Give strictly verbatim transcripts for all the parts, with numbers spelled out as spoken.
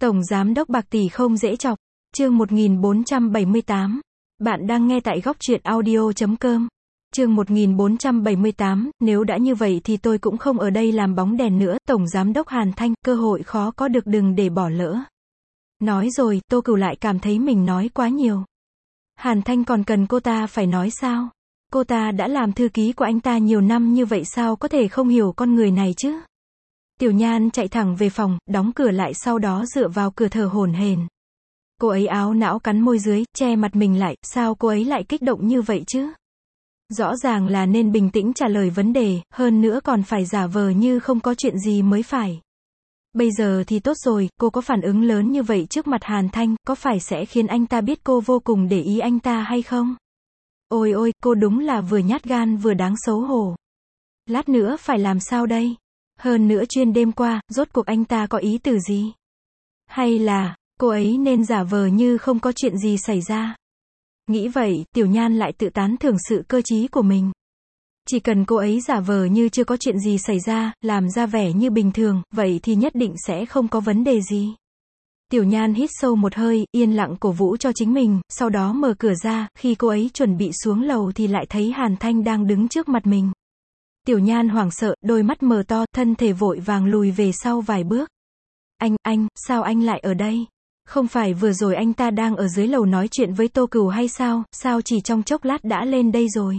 Tổng Giám đốc bạc tỷ không dễ chọc. Chương một nghìn bốn trăm bảy mươi tám. Bạn đang nghe tại góc truyện audio chấm com. Chương một nghìn bốn trăm bảy mươi tám, nếu đã như vậy thì tôi cũng không ở đây làm bóng đèn nữa. Tổng Giám đốc Hàn Thanh, cơ hội khó có được, đừng để bỏ lỡ. Nói rồi, Tô Cửu lại cảm thấy mình nói quá nhiều. Hàn Thanh còn cần cô ta phải nói sao? Cô ta đã làm thư ký của anh ta nhiều năm như vậy, sao có thể không hiểu con người này chứ? Tiểu Nhan chạy thẳng về phòng, đóng cửa lại, sau đó dựa vào cửa thở hổn hển. Cô ấy áo não cắn môi dưới, che mặt mình lại, sao cô ấy lại kích động như vậy chứ? Rõ ràng là nên bình tĩnh trả lời vấn đề, hơn nữa còn phải giả vờ như không có chuyện gì mới phải. Bây giờ thì tốt rồi, cô có phản ứng lớn như vậy trước mặt Hàn Thanh, có phải sẽ khiến anh ta biết cô vô cùng để ý anh ta hay không? Ôi ôi, cô đúng là vừa nhát gan vừa đáng xấu hổ. Lát nữa phải làm sao đây? Hơn nữa chuyên đêm qua, rốt cuộc anh ta có ý từ gì? Hay là, cô ấy nên giả vờ như không có chuyện gì xảy ra? Nghĩ vậy, Tiểu Nhan lại tự tán thưởng sự cơ trí của mình. Chỉ cần cô ấy giả vờ như chưa có chuyện gì xảy ra, làm ra vẻ như bình thường, vậy thì nhất định sẽ không có vấn đề gì. Tiểu Nhan hít sâu một hơi, yên lặng cổ vũ cho chính mình, sau đó mở cửa ra, khi cô ấy chuẩn bị xuống lầu thì lại thấy Hàn Thanh đang đứng trước mặt mình. Tiểu Nhan hoảng sợ, đôi mắt mở to, thân thể vội vàng lùi về sau vài bước. Anh, anh, sao anh lại ở đây? Không phải vừa rồi anh ta đang ở dưới lầu nói chuyện với Tô Cửu hay sao, sao chỉ trong chốc lát đã lên đây rồi?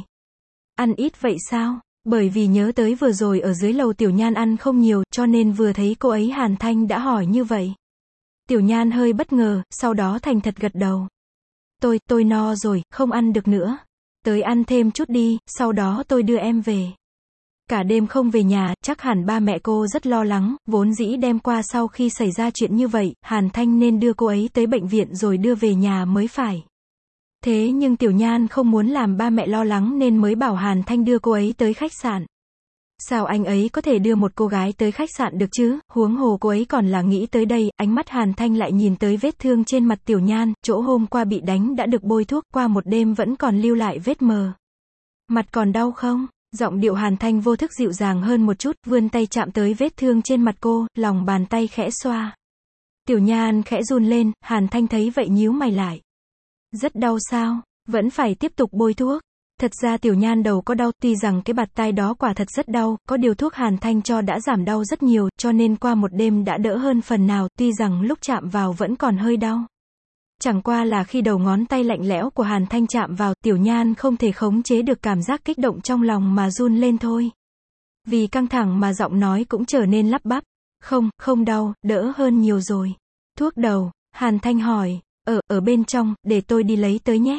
Ăn ít vậy sao? Bởi vì nhớ tới vừa rồi ở dưới lầu Tiểu Nhan ăn không nhiều, cho nên vừa thấy cô ấy Hàn Thanh đã hỏi như vậy. Tiểu Nhan hơi bất ngờ, sau đó thành thật gật đầu. Tôi, tôi no rồi, không ăn được nữa. Tới ăn thêm chút đi, sau đó tôi đưa em về. Cả đêm không về nhà, chắc hẳn ba mẹ cô rất lo lắng, vốn dĩ đêm qua sau khi xảy ra chuyện như vậy, Hàn Thanh nên đưa cô ấy tới bệnh viện rồi đưa về nhà mới phải. Thế nhưng Tiểu Nhan không muốn làm ba mẹ lo lắng nên mới bảo Hàn Thanh đưa cô ấy tới khách sạn. Sao anh ấy có thể đưa một cô gái tới khách sạn được chứ, huống hồ cô ấy còn là nghĩ tới đây, ánh mắt Hàn Thanh lại nhìn tới vết thương trên mặt Tiểu Nhan, chỗ hôm qua bị đánh đã được bôi thuốc, qua một đêm vẫn còn lưu lại vết mờ. Mặt còn đau không? Giọng điệu Hàn Thanh vô thức dịu dàng hơn một chút, vươn tay chạm tới vết thương trên mặt cô, lòng bàn tay khẽ xoa. Tiểu Nhan khẽ run lên, Hàn Thanh thấy vậy nhíu mày lại. Rất đau sao? Vẫn phải tiếp tục bôi thuốc. Thật ra Tiểu Nhan đầu có đau, tuy rằng cái bạt tai đó quả thật rất đau, có điều thuốc Hàn Thanh cho đã giảm đau rất nhiều, cho nên qua một đêm đã đỡ hơn phần nào, tuy rằng lúc chạm vào vẫn còn hơi đau. Chẳng qua là khi đầu ngón tay lạnh lẽo của Hàn Thanh chạm vào, Tiểu Nhan không thể khống chế được cảm giác kích động trong lòng mà run lên thôi. Vì căng thẳng mà giọng nói cũng trở nên lắp bắp. Không, không đau, đỡ hơn nhiều rồi. Thuốc đầu, Hàn Thanh hỏi, ở, ở bên trong, để tôi đi lấy tới nhé.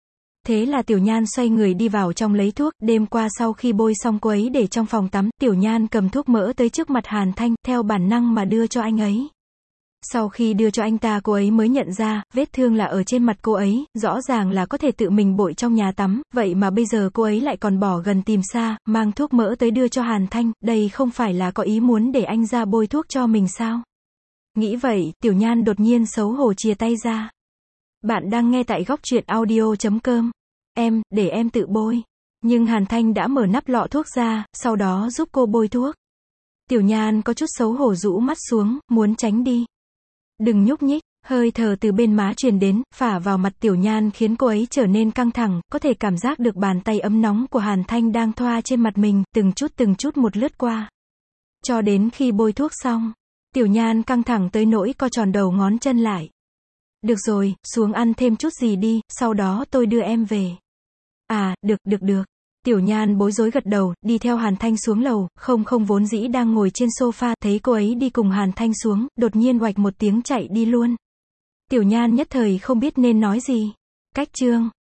Thế là Tiểu Nhan xoay người đi vào trong lấy thuốc, đêm qua sau khi bôi xong cô ấy để trong phòng tắm, Tiểu Nhan cầm thuốc mỡ tới trước mặt Hàn Thanh, theo bản năng mà đưa cho anh ấy. Sau khi đưa cho anh ta cô ấy mới nhận ra, vết thương là ở trên mặt cô ấy, rõ ràng là có thể tự mình bội trong nhà tắm, vậy mà bây giờ cô ấy lại còn bỏ gần tìm xa, mang thuốc mỡ tới đưa cho Hàn Thanh, đây không phải là có ý muốn để anh ra bôi thuốc cho mình sao? Nghĩ vậy, Tiểu Nhan đột nhiên xấu hổ chia tay ra. Bạn đang nghe tại góc truyện audio chấm com. Em, để em tự bôi. Nhưng Hàn Thanh đã mở nắp lọ thuốc ra, sau đó giúp cô bôi thuốc. Tiểu Nhan có chút xấu hổ rũ mắt xuống, muốn tránh đi. Đừng nhúc nhích, hơi thở từ bên má truyền đến, phả vào mặt Tiểu Nhan khiến cô ấy trở nên căng thẳng, có thể cảm giác được bàn tay ấm nóng của Hàn Thanh đang thoa trên mặt mình, từng chút từng chút một lướt qua. Cho đến khi bôi thuốc xong, Tiểu Nhan căng thẳng tới nỗi co tròn đầu ngón chân lại. Được rồi, xuống ăn thêm chút gì đi, sau đó tôi đưa em về. À, được, được được. Tiểu Nhan bối rối gật đầu, đi theo Hàn Thanh xuống lầu, không không vốn dĩ đang ngồi trên sofa, thấy cô ấy đi cùng Hàn Thanh xuống, đột nhiên oạch một tiếng chạy đi luôn. Tiểu Nhan nhất thời không biết nên nói gì. Cách chương.